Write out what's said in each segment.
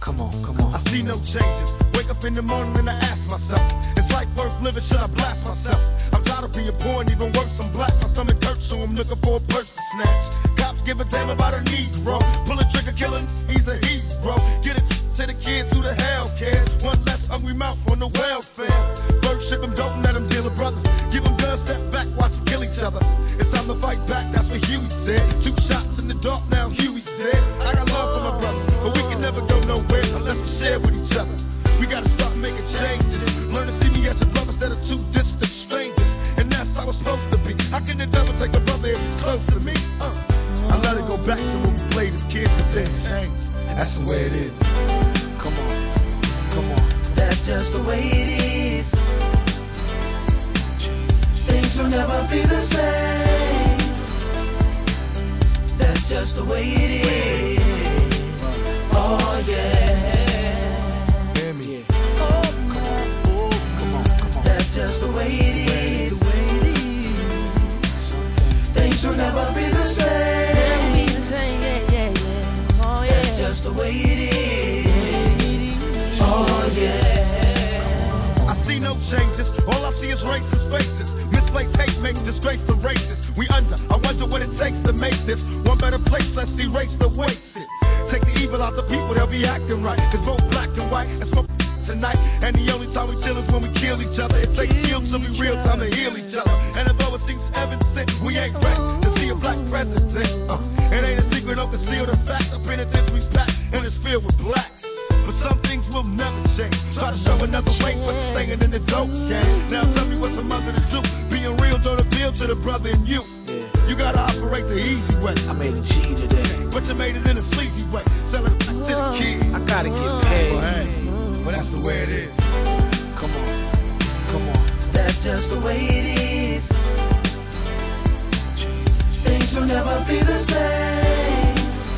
Come on, come on. I see no changes. Wake up in the morning and I ask myself, is life worth living? Should I blast myself? I'm tired of being poor and even worse, I'm black. My stomach hurts, so I'm looking for a purse to snatch. Cops give a damn about a Negro. Pull a trigger, killing, he's a hero. Get it to the kids who the hell cares. One less hungry mouth on the welfare. First ship them, don't let them deal with brothers. Give them guns, step back, watch them kill each other. It's time to fight back, that's what Huey said. 2 shots in the dark, now Huey's dead. I got love for my brothers, but we can never go nowhere unless we share with each other. We gotta start making changes. Learn to see me as a brother instead of 2 distant strangers. And that's how it's supposed to be. How can the devil take a brother if he's close to me? I let it go back to when we played as kids, but things changed. That's the way it is. Come on, come on. That's just the way it is. Things will never be the same. That's just the way it is. Oh yeah. Hear me. Oh, come on, oh, come on, come on. That's just the way it is. Things will never be the same. That's just the way it is. Oh yeah. I see no changes, all I see is racist faces. Misplaced hate makes disgrace to races. We under, I wonder what it takes to make this one better place. Let's erase the wasted. Take the evil out the people, they'll be acting right. Cause both black and white and smoke tonight. And the only time we chill is when we kill each other. It takes skill to be real time to heal each other. And although it seems evident, we ain't ready to see a black president. It ain't a secret, don't conceal the fact. The penitentiary's packed and it's filled with blacks. But some things will never change. Try to show another way, but you're staying in the dope game. Now tell me what's a mother to do. Being real don't appeal to the brother in you. You gotta operate the easy way. I made a G today, but you made it in a sleazy way. Selling it back to the kid. I gotta get paid. Well, hey, but that's the way it is. Come on, come on. That's just the way it is. Things will never be the same.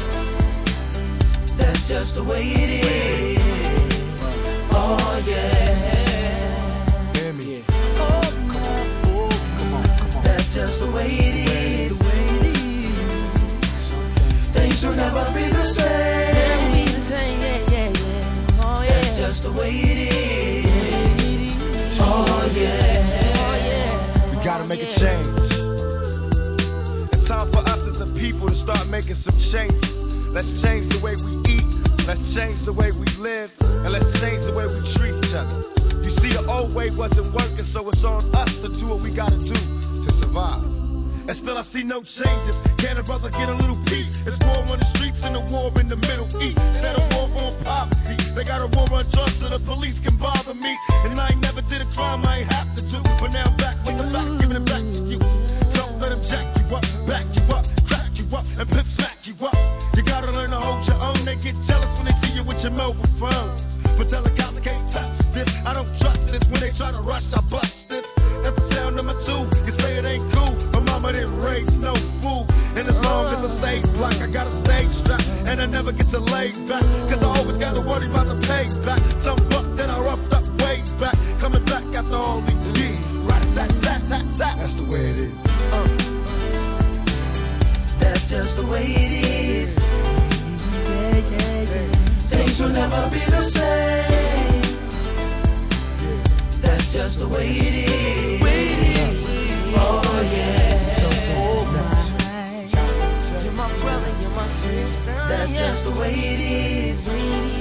That's just the way it is. Oh yeah. Hear me. Oh, come on, oh, come on, come on. That's just the way it is. Things will never be the same. That's just the way it is. Oh yeah. We gotta make a change. It's time for us as a people to start making some changes. Let's change the way we eat, let's change the way we live, and let's change the way we treat each other. You see, the old way wasn't working, so it's on us to do what we gotta do to survive. And still I see no changes. Can a brother get a little peace? It's war on the streets and a war in the Middle East. Instead of war on poverty, they got a war on drugs so the police can bother me. And I ain't never did a crime I ain't have to do. But now I'm back with the facts, giving it back to you. Don't let them jack you up, back you up, crack you up, and pimp smack you up. You gotta learn to hold your own. They get jealous when they see you with your mobile phone. But tell the cops I can't touch this. I don't trust this. When they try to rush, I bust this. That's the sound number 2. You say it ain't cool. My mama didn't raise no fool. And as long as I stay black, I got a stage strap. And I never get to lay back. Cause I always got to worry about the payback. Some buck that I roughed up way back. Coming back after all these years. Rat-a-tat-tat-tat-tat. That's the way it is. That's just the way it is. Things will never be the same. That's just the way it is. Oh yeah. You're my brother, you're my sister. That's just the way it is.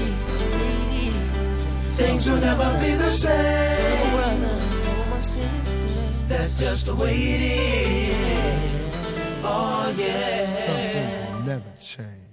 Things will never be the same. That's just the way it is. Oh yeah. Something will never change.